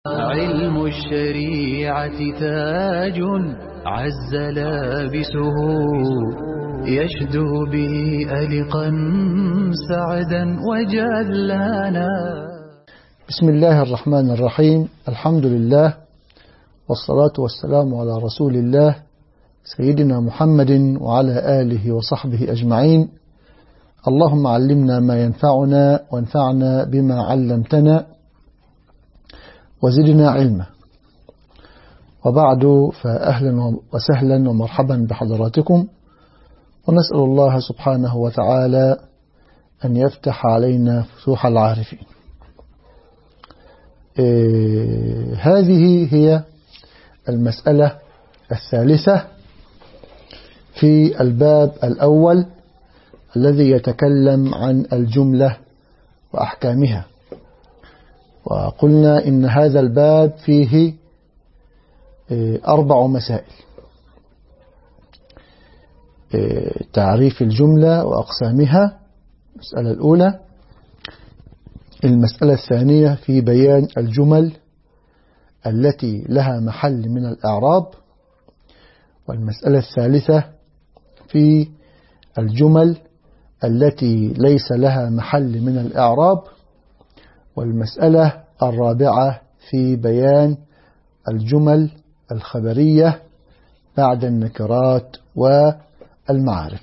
علم الشريعة تاج عز لابسه يشدو به ألقا سعدا وجلانا. بسم الله الرحمن الرحيم. الحمد لله والصلاة والسلام على رسول الله سيدنا محمد وعلى آله وصحبه أجمعين. اللهم علمنا ما ينفعنا وانفعنا بما علمتنا وزدنا علما. وبعد، فأهلا وسهلا ومرحبا بحضراتكم، ونسأل الله سبحانه وتعالى أن يفتح علينا فتوح العارفين. هذه هي المسألة الثالثة في الباب الأول الذي يتكلم عن الجملة وأحكامها. وقلنا إن هذا الباب فيه 4 مسائل: تعريف الجملة وأقسامها، المسألة الأولى. المسألة الثانية في بيان الجمل التي لها محل من الإعراب. والمسألة الثالثة في الجمل التي ليس لها محل من الإعراب. والمسألة الرابعة في بيان الجمل الخبرية بعد النكرات والمعارف.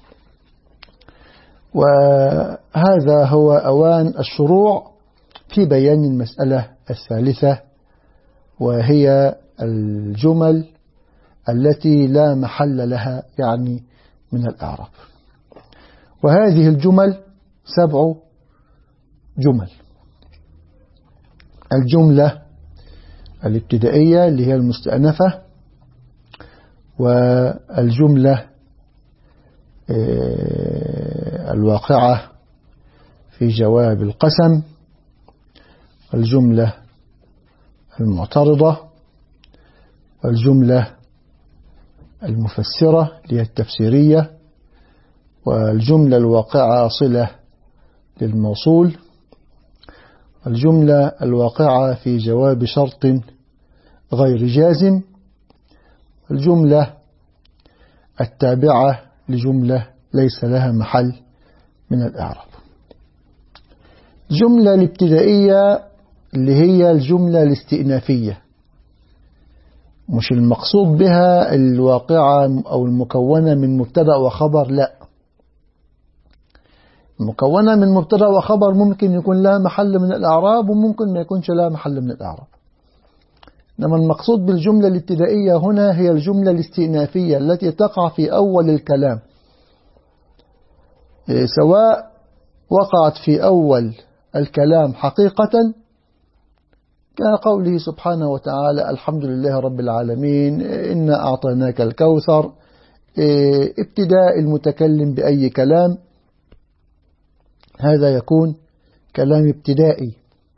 وهذا هو أوان الشروع في بيان المسألة الثالثة، وهي الجمل التي لا محل لها يعني من الإعراب. وهذه الجمل 7 جمل: الجملة الابتدائية اللي هي المستأنفة، والجملة الواقعة في جواب القسم، والجملة المعترضة، والجملة المفسرة اللي هي التفسيرية، والجملة الواقعة صلة للموصول، والجملة الواقعة في جواب شرط غير جازم، والجملة التابعة لجملة ليس لها محل من الإعراب. الجملة الابتدائية اللي هي الجملة الاستئنافية، مش المقصود بها الواقعة أو المكونة من مبتدأ وخبر، لا، المكونة من مبتدأ وخبر ممكن يكون لها محل من الإعراب وممكن ما يكونش لها محل من الإعراب. إنما المقصود بالجملة الابتدائية هنا هي الجملة الاستئنافية التي تقع في أول الكلام، سواء وقعت في أول الكلام حقيقة كقوله سبحانه وتعالى: الحمد لله رب العالمين، إنا أعطيناك الكوثر، ابتداء المتكلم بأي كلام، هذا يكون كلام ابتدائي.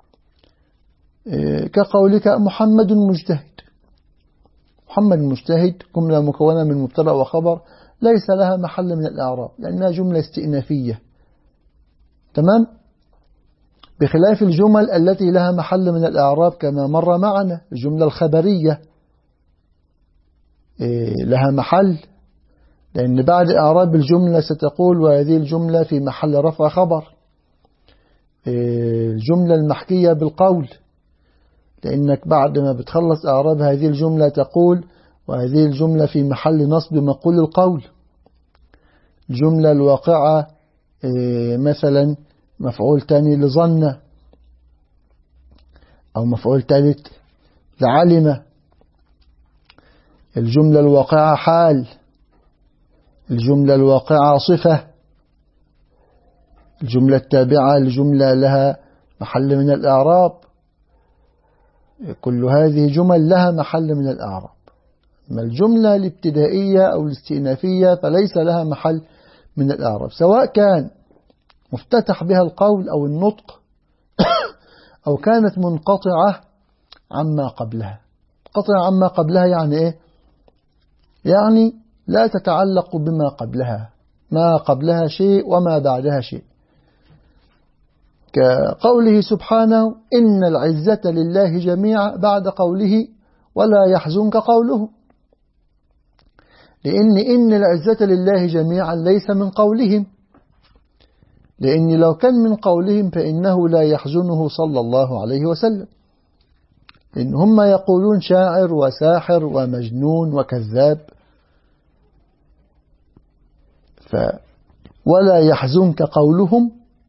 كقولك محمد مجتهد، محمد مجتهد جملة مكونة من مبتدأ وخبر ليس لها محل من الإعراب لأنها جملة استئنافية، تمام؟ بخلاف الجمل التي لها محل من الإعراب كما مر معنا، الجملة الخبرية لها محل، لأن بعد إعراب الجملة ستقول: وهذه الجملة في محل رفع خبر. الجملة المحكية بالقول، لأنك بعد ما بتخلص إعراب هذه الجملة تقول: وهذه الجملة في محل نصب مقول القول. الجملة الواقعة مثلا مفعول تاني لظن، أو مفعول ثالث لعلم. الجملة الواقعة حال، الجملة الواقعة صفة، الجملة التابعة لجملة لها محل من الإعراب. كل هذه جمل لها محل من الإعراب. أما الجملة الابتدائية أو الاستئنافية فليس لها محل من الإعراب، سواء كان مفتتح بها القول أو النطق أو كانت منقطعة عما قبلها. منقطعة عما قبلها يعني إيه؟ يعني لا تتعلق بما قبلها، ما قبلها شيء وما بعدها شيء. كقوله سبحانه إن العزة لله جميعا بعد قوله ولا يحزنك قوله، لأن العزة لله جميعا ليس من قولهم، لأن لو كان من قولهم فإنه لا يحزنه صلى الله عليه وسلم، إن هم يقولون شاعر وساحر ومجنون وكذاب، ولا يحزنك قولهم،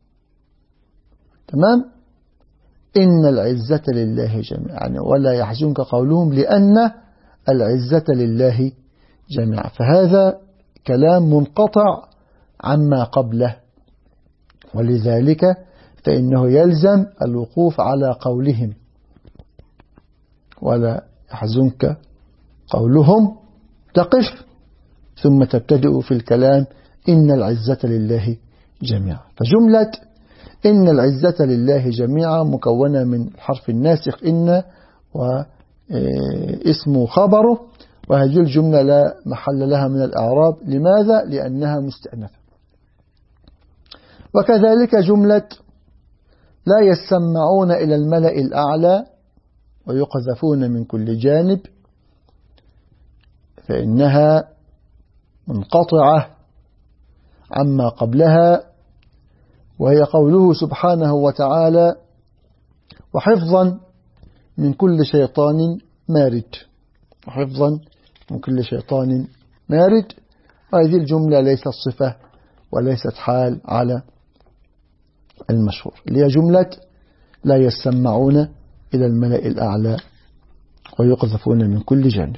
تمام، إن العزة لله جميعا، يعني ولا يحزنك قولهم لأن العزة لله جميعا، فهذا كلام منقطع عما قبله، ولذلك فإنه يلزم الوقوف على قولهم ولا يحزنك قولهم، تقف ثم تبتدئ في الكلام إن العزة لله جميعا. فجملة إن العزة لله جميعا مكونة من حرف الناسخ إن واسم خبره، وهذه الجملة لا محل لها من الأعراب. لماذا؟ لأنها مستأنفة. وكذلك جملة لا يسمعون إلى الملأ الأعلى ويقذفون من كل جانب، فإنها منقطعة عما قبلها، وهي قوله سبحانه وتعالى وحفظا من كل شيطان مارد، وحفظا من كل شيطان مارد. وهذه الجملة ليست صفة وليست حال على المشهور، اللي هي جملة لا يسمعون إلى الملأ الأعلى ويقذفون من كل جانب.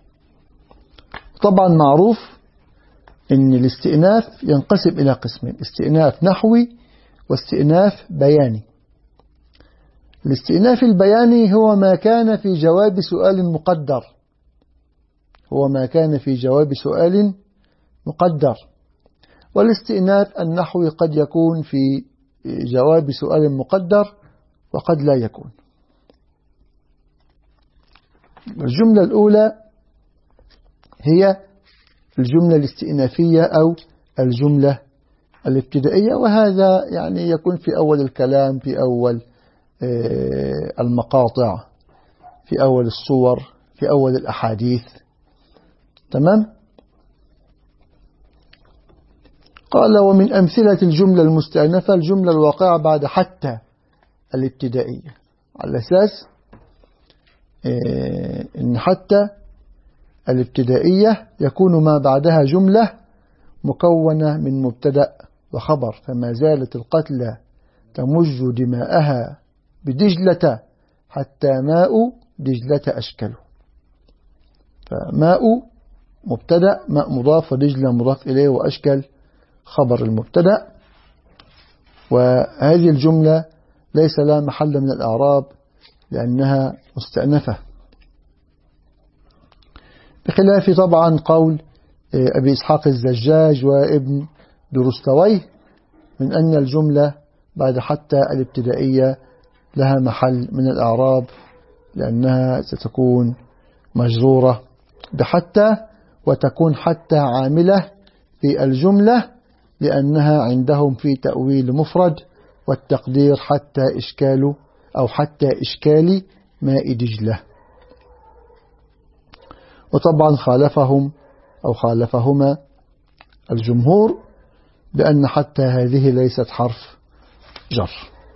طبعا معروف أن الاستئناف ينقسم إلى قسمين: استئناف نحوي واستئناف بياني. الاستئناف البياني هو ما كان في جواب سؤال مقدر، هو ما كان في جواب سؤال مقدر. والاستئناف النحوي قد يكون في جواب سؤال مقدر وقد لا يكون. الجملة الأولى هي الجملة الاستئنافية أو الجملة الابتدائية، وهذا يعني يكون في أول الكلام، في أول المقاطع، في أول الصور، في أول الأحاديث، تمام. قال ومن أمثلة الجملة المستأنفة الجملة الواقعة بعد حتى الابتدائية، على أساس إن حتى الابتدائية يكون ما بعدها جملة مكونة من مبتدأ وخبر، فما زالت القتلى تمج دماءها بدجلة حتى ماء دجلة أشكله. فماء مبتدأ، ماء مضاف، ودجلة مضاف إليه، وأشكل خبر المبتدأ. وهذه الجملة ليس لها محل من الأعراب لأنها مستأنفة، بخلاف طبعا قول أبي إسحاق الزجاج وابن درستويه من أن الجملة بعد حتى الابتدائية لها محل من الأعراب، لأنها ستكون مجرورة بحتى، وتكون حتى عاملة في الجملة، لأنها عندهم في تأويل مفرد، والتقدير حتى إشكال أو حتى إشكال ماء دجلة. وطبعا خالفهم أو خالفهما الجمهور بأن حتى هذه ليست حرف جر.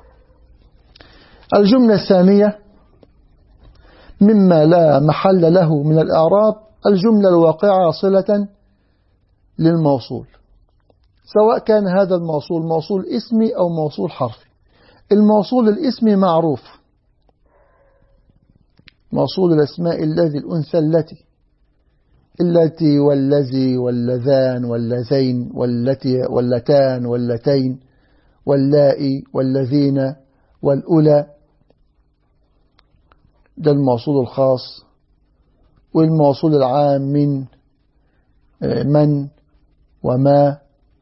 الجملة الثانية مما لا محل له من الأعراب الجملة الواقعة صلة للموصول، سواء كان هذا الموصول موصول اسمي أو موصول حرفي. الموصول الاسمي معروف، موصول الأسماء الذي، الأنثى التي والذي واللذان واللذين والتي واللتان واللتين واللائي والذين والأولى، ده الموصول الخاص. والموصول العام من وما،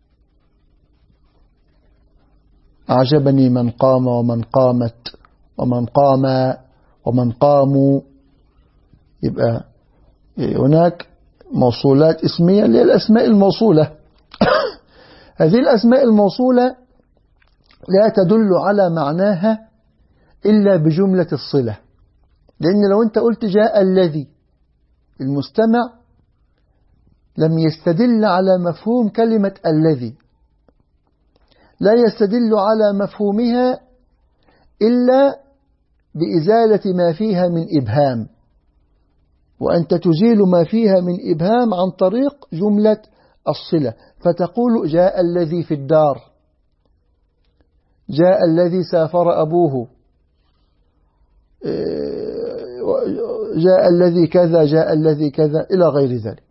أعجبني من قام ومن قامت ومن قام ومن قاموا. يبقى هناك موصولات اسمية اللي هي الأسماء الموصولة. هذه الأسماء الموصولة لا تدل على معناها إلا بجملة الصلة. لأن لو أنت قلت جاء الذي، المستمع لم يستدل على مفهوم كلمة الذي، لا يستدل على مفهومها إلا بإزالة ما فيها من إبهام، وأنت تزيل ما فيها من إبهام عن طريق جملة الصلة، فتقول جاء الذي في الدار، جاء الذي سافر أبوه، جاء الذي كذا، جاء الذي كذا إلى غير ذلك.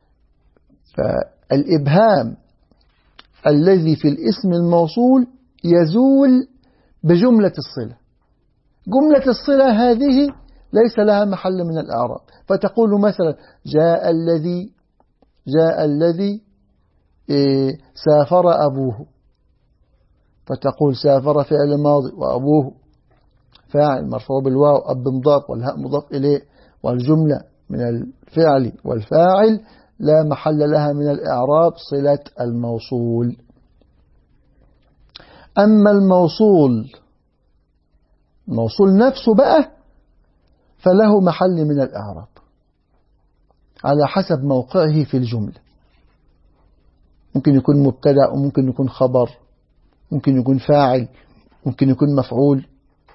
فالإبهام الذي في الاسم الموصول يزول بجملة الصلة. جملة الصلة هذه ليس لها محل من الإعراب، فتقول مثلا جاء الذي سافر أبوه، فتقول سافر فعل ماضي وأبوه فاعل مرفوع بالواو، أب مضاف والهاء مضاف إليه، والجملة من الفعل والفاعل لا محل لها من الإعراب صلة الموصول. أما الموصول نفسه بقى فله محل من الإعراب على حسب موقعه في الجملة. ممكن يكون مبتدأ، وممكن يكون خبر، ممكن يكون فاعل، ممكن يكون مفعول.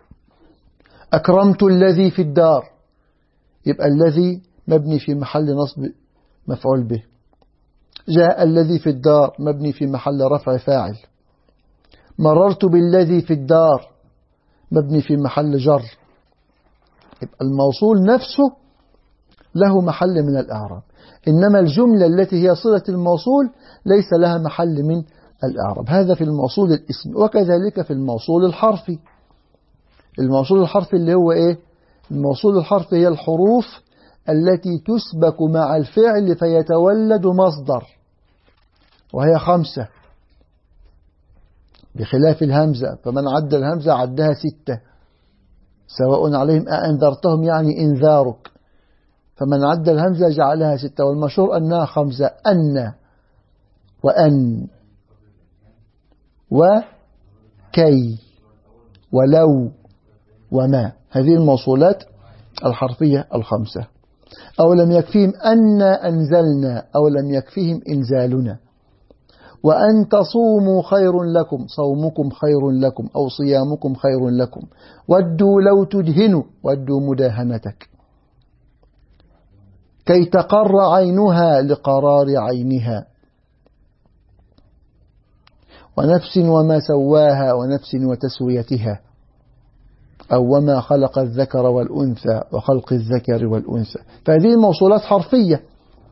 أكرمت الذي في الدار، يبقى الذي مبني في محل نصب مفعول به. جاء الذي في الدار مبني في محل رفع فاعل. مررت بالذي في الدار مبني في محل جر. يبقى الموصول نفسه له محل من الإعراب، إنما الجملة التي هي صلة الموصول ليس لها محل من الإعراب. هذا في الموصول الاسمي، وكذلك في الموصول الحرفي. الموصول الحرفي اللي هو إيه؟ الموصول الحرفي هي الحروف التي تسبك مع الفعل فيتولد مصدر، وهي 5 بخلاف الهمزة، فمن عد الهمزة عدها 6 سواء عليهم أأنذرتهم يعني إنذارك، فمن عد الهمزة جعلها 6، والمشهور أنها 5: أن وأن وكي ولو وما. هذه الموصولات الحرفية 5. أو لم يكفيهم أن أنزلنا، أو لم يكفيهم إنزالنا. وأن تصوموا خير لكم، صومكم خير لكم، أو صيامكم خير لكم. ودوا لو تدهنوا، ودوا مداهنتك. كي تقر عينها، لقرار عينها. ونفس وما سواها، ونفس وتسويتها. أو وما خلق الذكر والأنثى، وخلق الذكر والأنثى. فهذه الموصولات حرفية.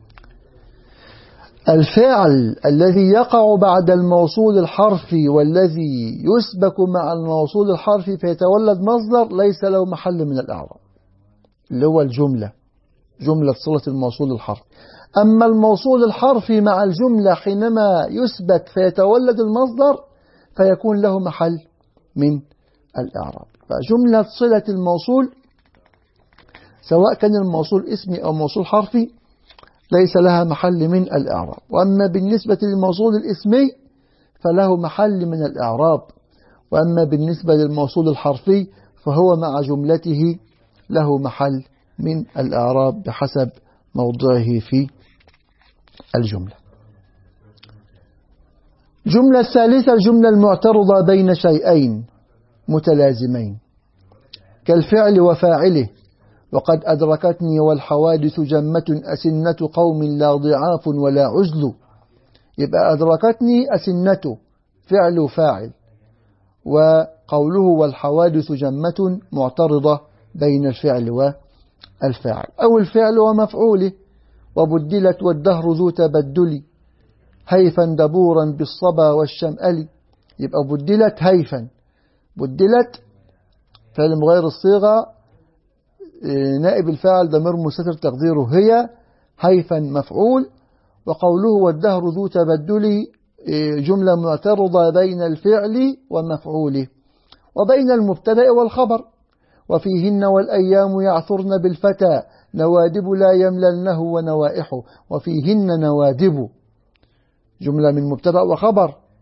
الفعل الذي يقع بعد الموصول الحرفي والذي يسبك مع الموصول الحرفي فيتولد مصدر ليس له محل من الإعراب، اللي هو الجملة، جملة صلة الموصول الحرفي. أما الموصول الحرفي مع الجملة حينما يسبك فيتولد المصدر فيكون له محل من الإعراب. فجملة صلة الموصول سواء كان الموصول اسمي أو موصول حرفي ليس لها محل من الإعراب. وأما بالنسبة للموصول الاسمي فله محل من الإعراب، وأما بالنسبة للموصول الحرفي فهو مع جملته له محل من الإعراب بحسب موضعه في الجملة. جملة الثالثة الجملة المعترضة بين شيئين متلازمين كالفعل وفاعله. وقد أدركتني والحوادث جمة، أسنة قوم لا ضعاف ولا عزل. يبقى أدركتني أسنة فعل وفاعل، وقوله والحوادث جمة معترضة بين الفعل والفاعل. أو الفعل ومفعوله. وبدلت والدهر ذو تبدل، هيفا دبورا بالصبا والشمأل. يبقى بدلت هيفا، بدلت فعل مغير الصيغة، نائب الفاعل ضمير مستتر تقديره هي، هيفا مفعول. وقوله والدهر ذو تبدل جملة معترضة بين الفعل ومفعوله وبين المبتدأ والخبر. وفيهن والأيام يعثرن بالفتى، نوادب لا يمللنه ونوائحه. وفيهن نوادب جملة من مبتدأ وخبر،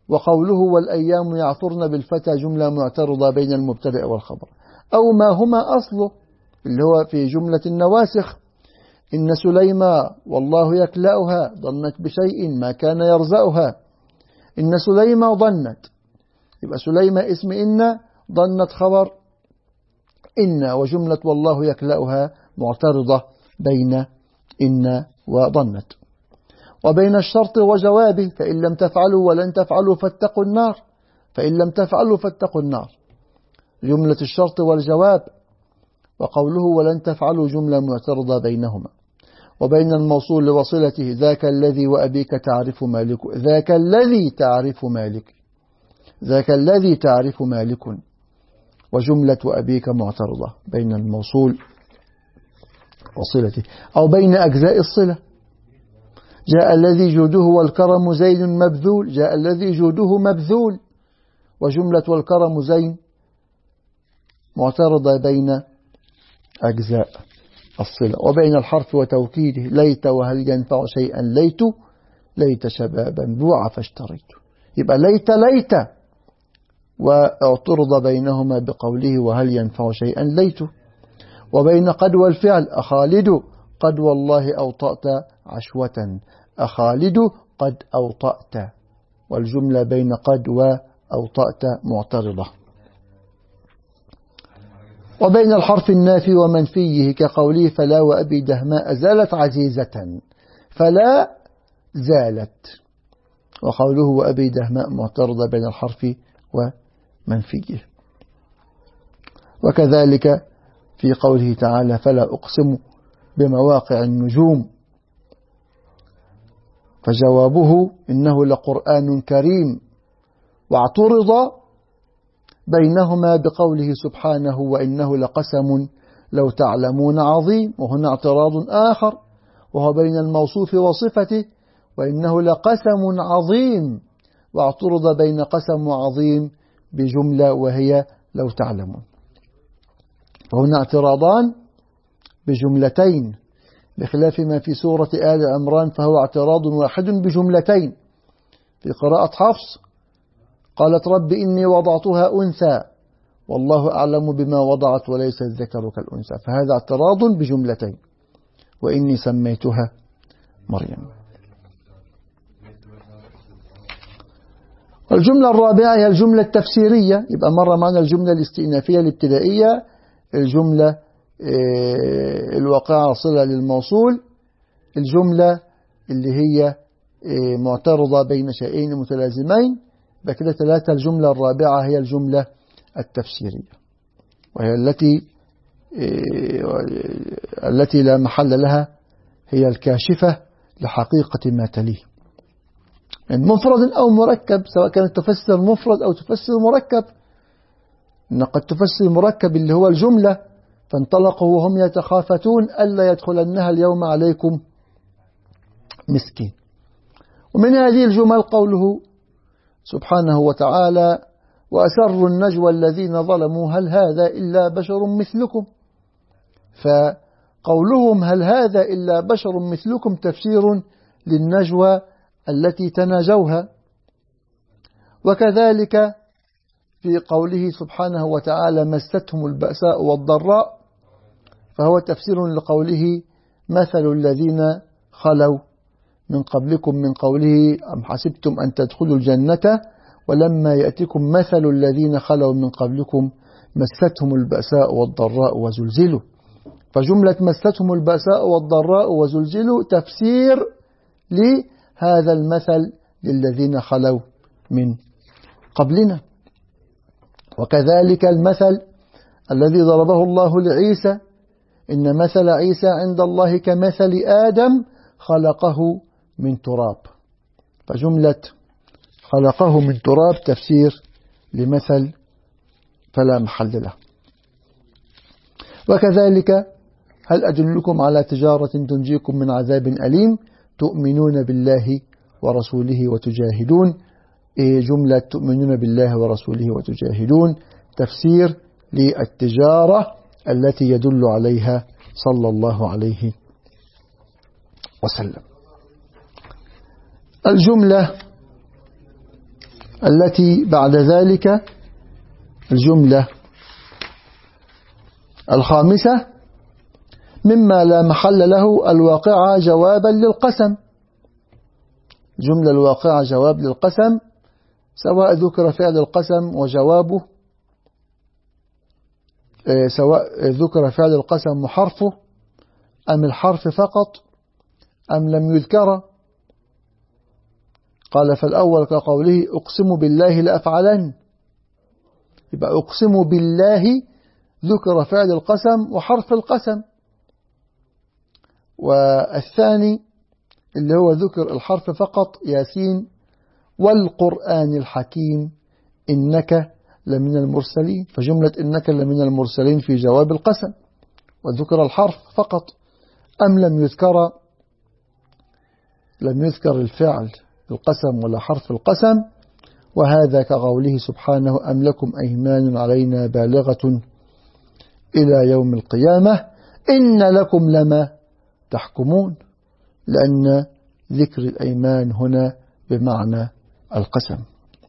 وقوله والأيام يعثرن بالفتى جملة معترضة بين المبتدأ والخبر، أو ما هما أصله اللي هو في جملة النواسخ، إن سليمة والله يكلأها ظنت بشيء ما كان يرزأها، إن سليمة ظنت، يبقى سليمة اسم إن، ظنت خبر إن، وجملة والله يكلأها معترضة بين إن وظنت. وبين الشرط وجوابه فإن لم تفعلوا ولن تفعلوا فاتقوا النار، فإن لم تفعلوا فاتقوا النار جملة الشرط والجواب، وقوله ولن تفعلوا جملة معترضة بينهما. وبين الموصول وصلته ذاك الذي وأبيك تعرف مالك، ذاك الذي تعرف مالك، ذاك الذي تعرف مالك، وجملة وأبيك معترضة بين الموصول وصلته. أو بين أجزاء الصلة، جاء الذي جوده والكرم زين مبذول، جاء الذي جوده مبذول، وجملة والكرم زين معترضة بين أجزاء الصلة. وبين الحرف وتوكيده ليت وهل ينفع شيئا ليت، ليت شبابا بوع فاشتريت، يبقى ليت ليت، واعترض بينهما بقوله وهل ينفع شيئا ليت. وبين قد والفعل أخالد قد والله أوطأت عشوة، أخالد قد أوطأت، والجملة بين قد وأوطأت معترضة. وبين الحرف النافي ومنفيه كقوله فلا وأبي دهماء زالت عزيزة، فلا زالت، وقوله وأبي دهماء معترضة بين الحرف ومنفيه. وكذلك في قوله تعالى فلا أقسم بمواقع النجوم، فجوابه إنه لقرآن كريم، واعترض بينهما بقوله سبحانه وإنه لقسم لو تعلمون عظيم، وهنا اعتراض آخر وهو بين الموصوف وصفته، وإنه لقسم عظيم، واعترض بين قسم وعظيم بجملة وهي لو تعلمون. وهنا اعتراضان بجملتين بخلاف ما في سورة آل عمران، فهو اعتراض واحد بجملتين. في قراءة حفص قالت رب إني وضعتها أنثى والله أعلم بما وضعت وليس الذكر كالأنثى، فهذا اعتراض بجملتين، وإني سميتها مريم. الجملة الرابعة هي الجملة التفسيرية، يبقى مرة معنا الجملة الاستئنافية الابتدائية، الجملة الواقعة صلة للموصول، الجملة اللي هي معترضة بين شيئين متلازمين، بكده ثلاثة. الجملة الرابعة هي الجملة التفسيرية، وهي التي لا محل لها، هي الكاشفة لحقيقة ما تليه من مفرد أو مركب، سواء كانت تفسر مفرد أو تفسر مركب. إن قد تفسر المركب اللي هو الجملة فانطلقوا وهم يتخافتون ألا يدخلنها اليوم عليكم مسكين. ومن هذه الجمل قوله سبحانه وتعالى وأسروا النجوى الذين ظلموا هل هذا إلا بشر مثلكم، فقولهم هل هذا إلا بشر مثلكم تفسير للنجوى التي تناجوها. وكذلك في قوله سبحانه وتعالى مستهم البأساء والضراء، فهو تفسير لقوله مثل الذين خلوا من قبلكم من قوله أم حسبتم أن تدخلوا الجنة ولما يأتكم مثل الذين خلوا من قبلكم مستهم البأساء والضراء وزلزلوا، فجملة مستهم البأساء والضراء وزلزلوا تفسير لهذا المثل للذين خلوا من قبلنا. وكذلك المثل الذي ضربه الله لعيسى إن مثل عيسى عند الله كمثل آدم خلقه من تراب، فجملة خلقه من تراب تفسير لمثل فلا محل له. وكذلك هل أدلكم على تجارة تنجيكم من عذاب أليم تؤمنون بالله ورسوله وتجاهدون، جملة تؤمنون بالله ورسوله وتجاهدون تفسير للتجارة التي يدل عليها صلى الله عليه وسلم. الجملة التي بعد ذلك الجملة الخامسة مما لا محل له الواقعة جوابا للقسم. جملة الواقعة جواب للقسم سواء ذكر فعل القسم وجوابه، سواء ذكر فعل القسم وحرفه أم الحرف فقط أم لم يذكر. قال فالأول كقوله أقسم بالله لأفعلن، يبقى أقسم بالله ذكر فعل القسم وحرف القسم. والثاني اللي هو ذكر الحرف فقط ياسين والقرآن الحكيم إنك لمن المرسلين، فجملة إنك لمن المرسلين في جواب القسم وذكر الحرف فقط أم لم يذكر الفعل القسم ولا حرف القسم. وهذا كقوله سبحانه أم لكم أيمان علينا بالغة إلى يوم القيامة إن لكم لما تحكمون، لأن ذكر الأيمان هنا بمعنى القسم.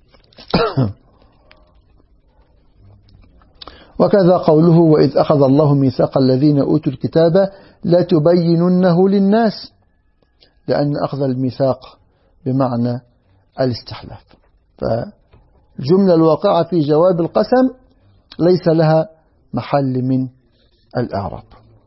وكذا قوله وإذ أخذ الله ميثاق الذين أوتوا الكتاب لا تبيننه للناس، لأن أخذ الميثاق بمعنى الاستحلاف. فالجملة الواقعة في جواب القسم ليس لها محل من الإعراب.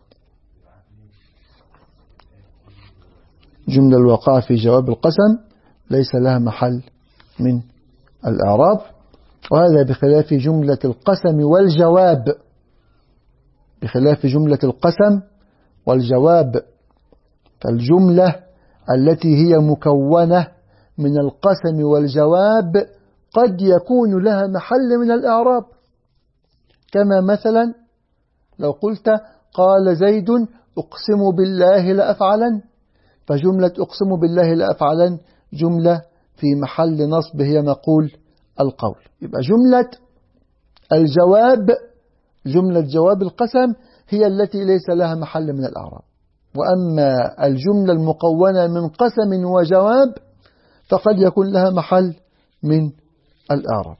جملة الواقعة في جواب القسم ليس لها محل من الإعراب، وهذا بخلاف جملة القسم والجواب، بخلاف جملة القسم والجواب. فالجملة التي هي مكونة من القسم والجواب قد يكون لها محل من الإعراب، كما مثلا لو قلت قال زيد أقسم بالله لأفعلن، فجملة أقسم بالله لأفعلن جملة في محل نصب هي مقول القول. يبقى جملة الجواب، جملة جواب القسم هي التي ليس لها محل من الأعراب، وأما الجملة المكونة من قسم وجواب فقد يكون لها محل من الأعراب.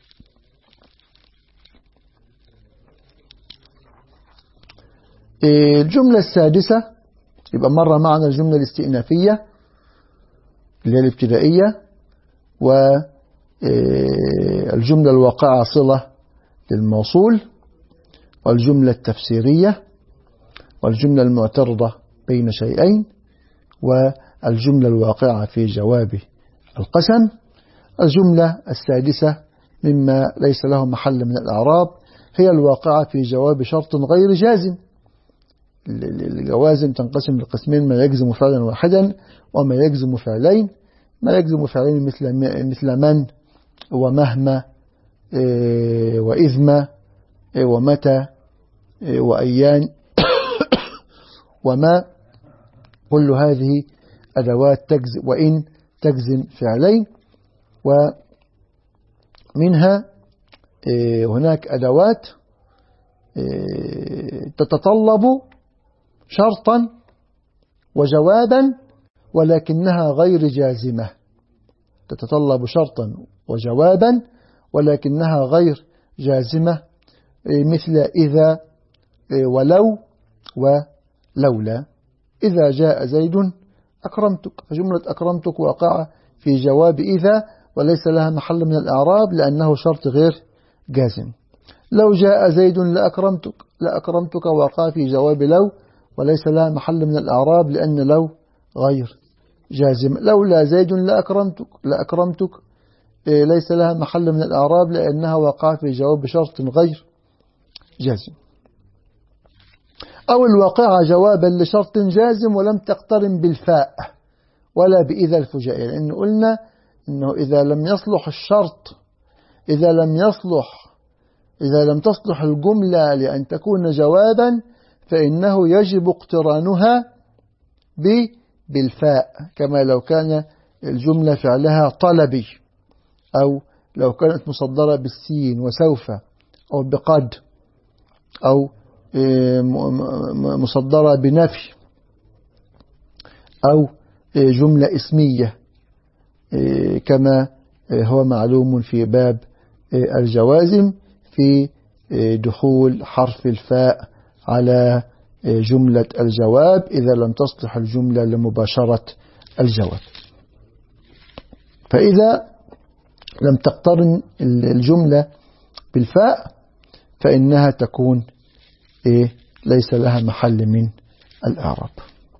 الجملة السادسة يبقى مرة معنا الجملة الاستئنافية اللي هي الابتدائية، والجملة الواقعة صلة للموصول، والجملة التفسيرية، والجملة المعترضة بين شيئين، والجملة الواقعة في جواب القسم. الجملة السادسة مما ليس له محل من الأعراب هي الواقعة في جواب شرط غير جازم. الجوازم تنقسم لقسمين: ما يجزم فعلا واحدا وما يجزم فعلين. ما يجزم فعلين مثل من ومهما وإذما ومتى وأيان وما، كل هذه أدوات تجزم، وإن تجزم فعلين. ومنها هناك أدوات تتطلب شرطا وجوابا ولكنها غير جازمة، تتطلب شرطا وجوابا ولكنها غير جازمة، مثل إذا ولو ولولا. إذا جاء زيد أكرمتك، فجملة أكرمتك واقعة في جواب إذا وليس لها محل من الإعراب لأنه شرط غير جازم. لو جاء زيد لأكرمتك واقعة في جواب لو وليس لها محل من الإعراب لأن لو غير جازم. لولا زيد لأكرمتك ليس لها محل من الإعراب لأنها واقعة في جواب شرط غير جازم. أو الواقعة جوابا لشرط جازم ولم تقترن بالفاء ولا بإذا الفجائية، لأن قلنا إنه إذا لم يصلح الشرط، إذا لم تصلح الجملة لأن تكون جوابا فإنه يجب اقترانها بالفاء، كما لو كان الجملة فعلها طلبي، أو لو كانت مصدرة بالسين وسوف أو بقد، أو مصدرة بنفي، أو جملة اسمية كما هو معلوم في باب الجوازم في دخول حرف الفاء على جملة الجواب إذا لم تصلح الجملة لمباشرة الجواب. فإذا لم تقترن الجملة بالفاء فإنها تكون ليس لها محل من الإعراب.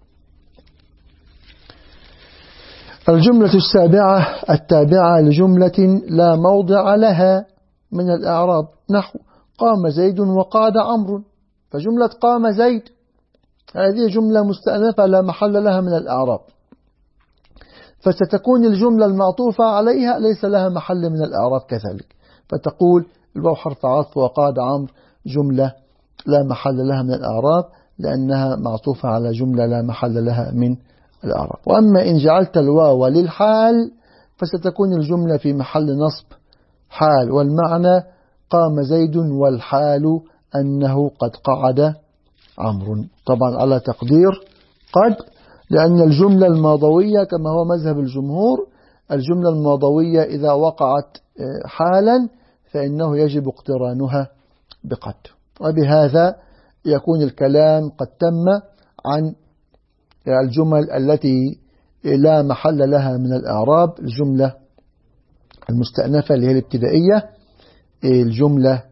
الجملة السابعة التابعة لجملة لا موضع لها من الإعراب، نحو قام زيد وقعد عمرو. فجملة قام زيد هذه جملة مستأنفة لا محل لها من الإعراب، فستكون الجملة المعطوفة عليها ليس لها محل من الإعراب كذلك، فتقول الواو حرف عطف وقعد عمرو جملة لا محل لها من الإعراب لأنها معطوفة على جملة لا محل لها من الإعراب. وأما إن جعلت الواو للحال فستكون الجملة في محل نصب حال، والمعنى قام زيد والحال أنه قد قعد عمرو، طبعا على تقدير قد، لأن الجملة الماضوية كما هو مذهب الجمهور الجملة الماضوية إذا وقعت حالا فإنه يجب اقترانها بقد. وبهذا يكون الكلام قد تم عن الجمل التي لا محل لها من الإعراب، الجملة المستأنفة اللي هي الابتدائية، الجملة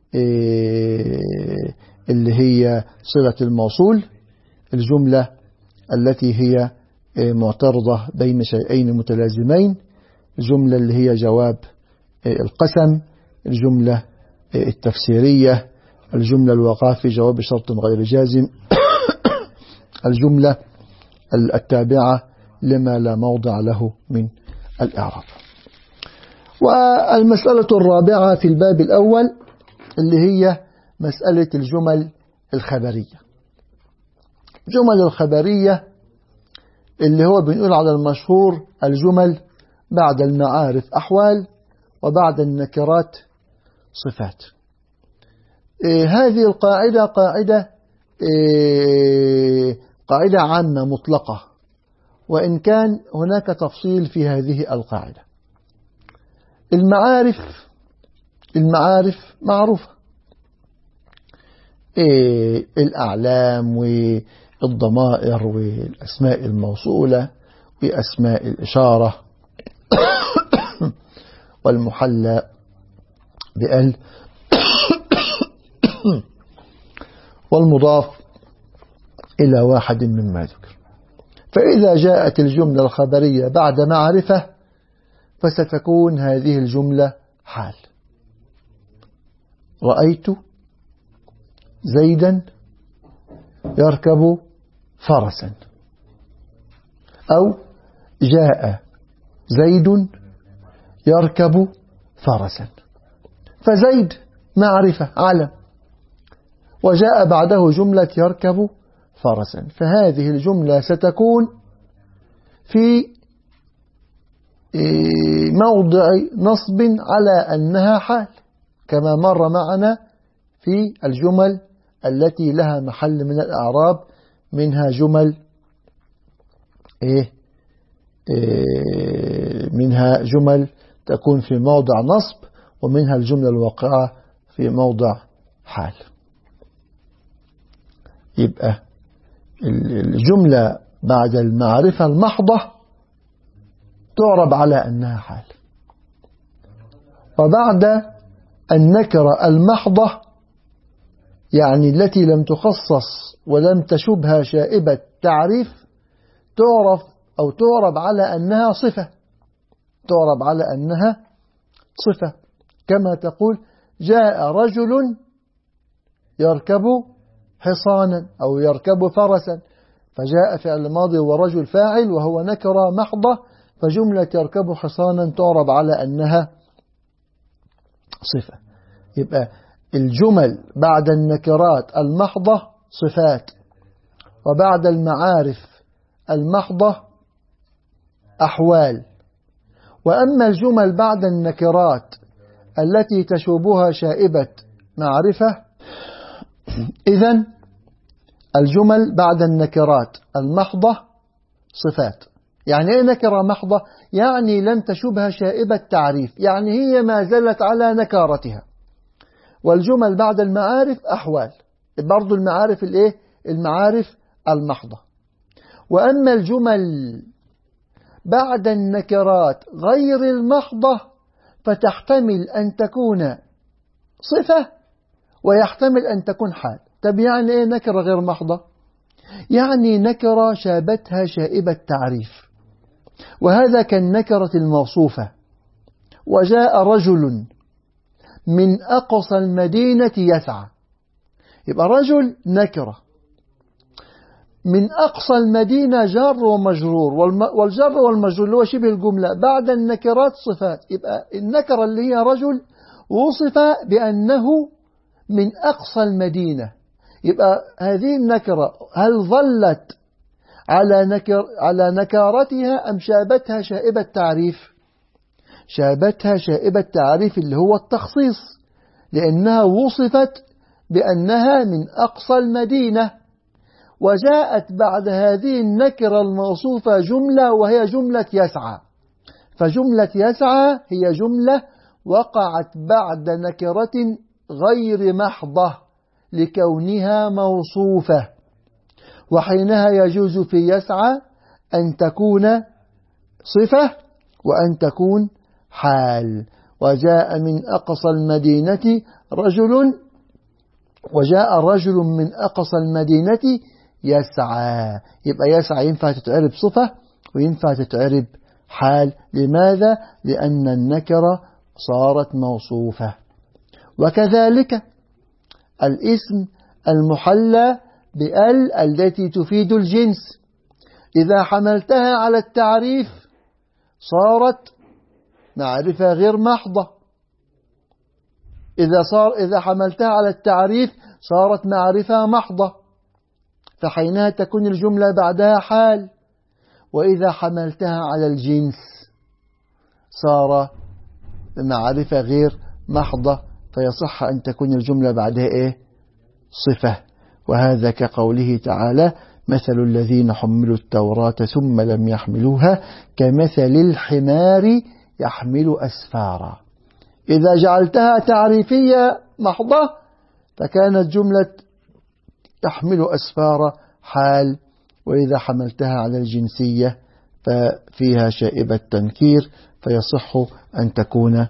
اللي هي صلة الموصول، الجملة التي هي معترضة بين شيئين متلازمين، الجملة اللي هي جواب القسم، الجملة التفسيرية، الجملة الواقعة في جواب شرط غير جازم، الجملة التابعة لما لا موضع له من الإعراب. والمسألة الرابعة في الباب الأول اللي هي مسألة الجمل الخبرية. الجمل الخبرية اللي هو بنقول على المشهور الجمل بعد المعارف أحوال وبعد النكرات صفات. هذه القاعدة قاعدة عامة مطلقة، وإن كان هناك تفصيل في هذه القاعدة. المعارف معروفة، الأعلام والضمائر والأسماء الموصولة وأسماء الإشارة والمحلى بأل والمضاف إلى واحد مما ذكر. فإذا جاءت الجملة الخبرية بعد معرفة فستكون هذه الجملة حال. رأيت زيدا يركب فرسا، أو جاء زيد يركب فرسا. فزيد معرفة علم، وجاء بعده جملة يركب فرسا، فهذه الجملة ستكون في موضع نصب على أنها حال، كما مر معنا في الجمل التي لها محل من الأعراب، منها جمل منها جمل تكون في موضع نصب، ومنها الجملة الواقعة في موضع حال. يبقى الجملة بعد المعرفة المحضة تعرب على أنها حال، وبعد النكرة المحضة يعني التي لم تخصص ولم تشبها شائبة تعريف تعرب على أنها صفة، تعرب على أنها صفة، كما تقول جاء رجل يركب حصانا أو يركب فرسا، فجاء فعل ماضي ورجل فاعل وهو نكرة محضة، فجملة يركب حصانا تعرب على أنها صفة. يبقى الجمل بعد النكرات المحضة صفات، وبعد المعارف المحضة أحوال. وأما الجمل بعد النكرات التي تشوبها شائبة معرفة، إذن الجمل بعد النكرات المحضة صفات، يعني إيه نكرة محضة؟ يعني لم تشبه شائبة تعريف، يعني هي ما زالت على نكارتها. والجمل بعد المعارف أحوال، برضو المعارف الإيه؟ المعارف المحضة. وأما الجمل بعد النكرات غير المحضة فتحتمل أن تكون صفة ويحتمل أن تكون حال. طب يعني إيه نكرة غير محضة؟ يعني نكرة شابتها شائبة تعريف، وهذا كالنكرة الموصوفة. وجاء رجل من أقصى المدينة يسعى، يبقى رجل نكرة، من أقصى المدينة جار ومجرور، والجر والمجرور اللي هو شبه الجملة بعد النكرات صفات. يبقى النكرة اللي هي رجل وصف بأنه من أقصى المدينة، يبقى هذه النكرة هل ظلت على نكارتها أم شابتها شائبة تعريف؟ شابتها شائبة تعريف اللي هو التخصيص، لأنها وصفت بأنها من أقصى المدينة. وجاءت بعد هذه النكرة الموصوفة جملة وهي جملة يسعى، فجملة يسعى هي جملة وقعت بعد نكرة غير محضة لكونها موصوفة، وحينها يجوز في يسعى أن تكون صفة وأن تكون حال. وجاء من أقصى المدينة رجل، وجاء رجل من أقصى المدينة يسعى. يبقى يسعى ينفع تتعرب صفة وينفع تتعرب حال. لماذا؟ لأن النكرة صارت موصوفة. وكذلك الاسم المحلى بأل التي تفيد الجنس، إذا حملتها على التعريف صارت معرفة غير محضة، إذا حملتها على التعريف صارت معرفة محضة، فحينها تكون الجملة بعدها حال. وإذا حملتها على الجنس صار معرفة غير محضة، فيصح أن تكون الجملة بعدها إيه؟ صفة. وهذا كقوله تعالى: مثل الذين حملوا التوراة ثم لم يحملوها كمثل الحمار يحمل أسفارا. إذا جعلتها تعريفية محضة فكانت جملة تحمل أسفارا حال، وإذا حملتها على الجنسية ففيها شائبة تنكير فيصح أن تكون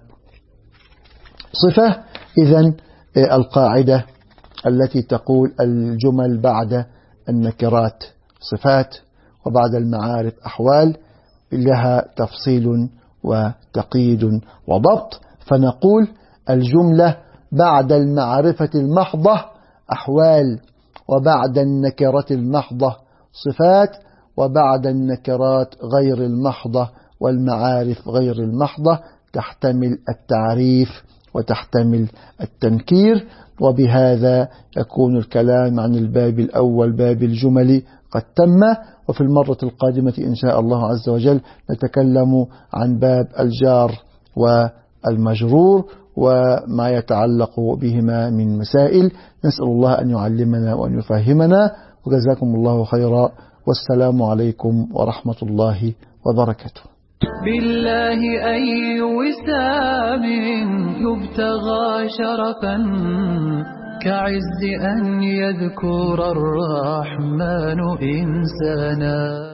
صفة. إذن القاعدة التي تقول الجمل بعد النكرات صفات وبعد المعارف أحوال لها تفصيل وتقييد وضبط. فنقول الجملة بعد المعرفة المحضة أحوال، وبعد النكرة المحضة صفات، وبعد النكرات غير المحضة والمعارف غير المحضة تحتمل التعريف وتحتمل التنكير. وبهذا يكون الكلام عن الباب الأول باب الجمل قد تم. وفي المرة القادمة إن شاء الله عز وجل نتكلم عن باب الجار والمجرور وما يتعلق بهما من مسائل. نسأل الله أن يعلمنا وأن يفهمنا، وجزاكم الله خيرا، والسلام عليكم ورحمة الله وبركاته. بالله أي وسام يبتغى شرفا كعز أن يذكر الرحمن إنسانا.